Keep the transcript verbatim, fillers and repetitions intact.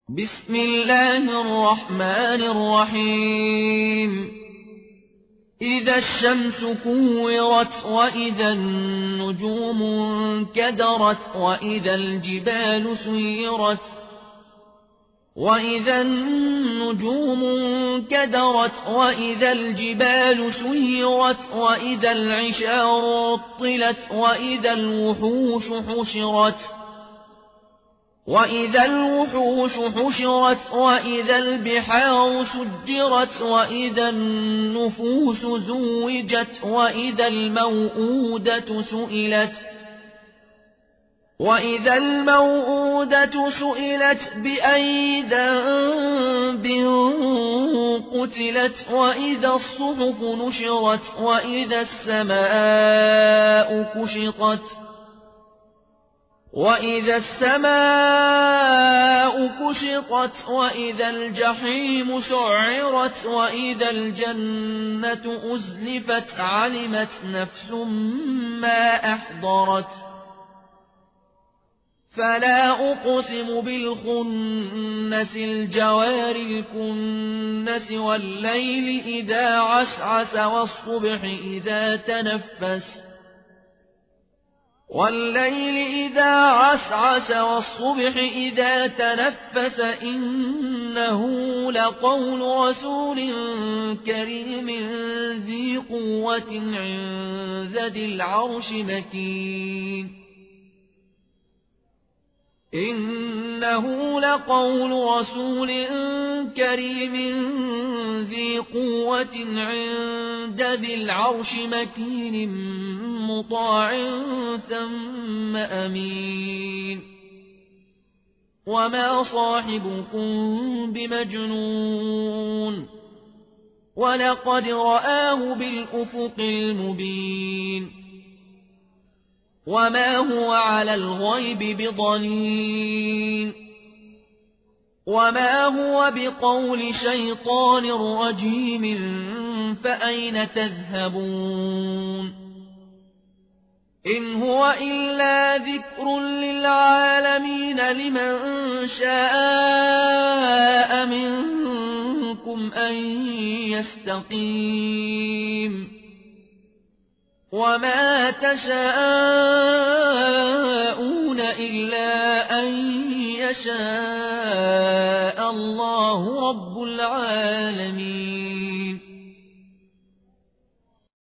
بسم الله الرحمن الرحيم إذا الشمس كورت وإذا النجوم انكدرت وإذا الجبال سيرت وإذا النجوم انكدرت وإذا الجبال سيرت وإذا العشار عطلت وإذا الوحوش حشرت وإذا الوحوش حشرت وإذا البحار سجرت وإذا النفوس زوجت وإذا الموءودة سئلت وإذا الموءودة سئلت بأي ذنب قتلت وإذا الصحف نشرت وإذا السماء كشطت وإذا السماء كشطت وإذا الجحيم سعرت وإذا الجنة أزلفت علمت نفس ما أحضرت فلا أقسم بالخنس الجوار الكنس والليل إذا عسعس والصبح إذا تنفس والليل إذا عسعس والصبح إذا تنفس إنه لقول رسول كريم ذي قوة عند ذي العرش مكين إنه لقول رسول كريم ذي قوة عند ذي العرش مكين مطاع ثم أمين وما صاحبكم بمجنون ولقد رآه بالأفق المبين وما هو على الغيب بضنين وما هو بقول شيطان رجيم فأين تذهبون إن هو إلا ذكر للعالمين لمن شاء منكم أن يستقيم وما تشاءون إلا أن يشاء الله رب العالمين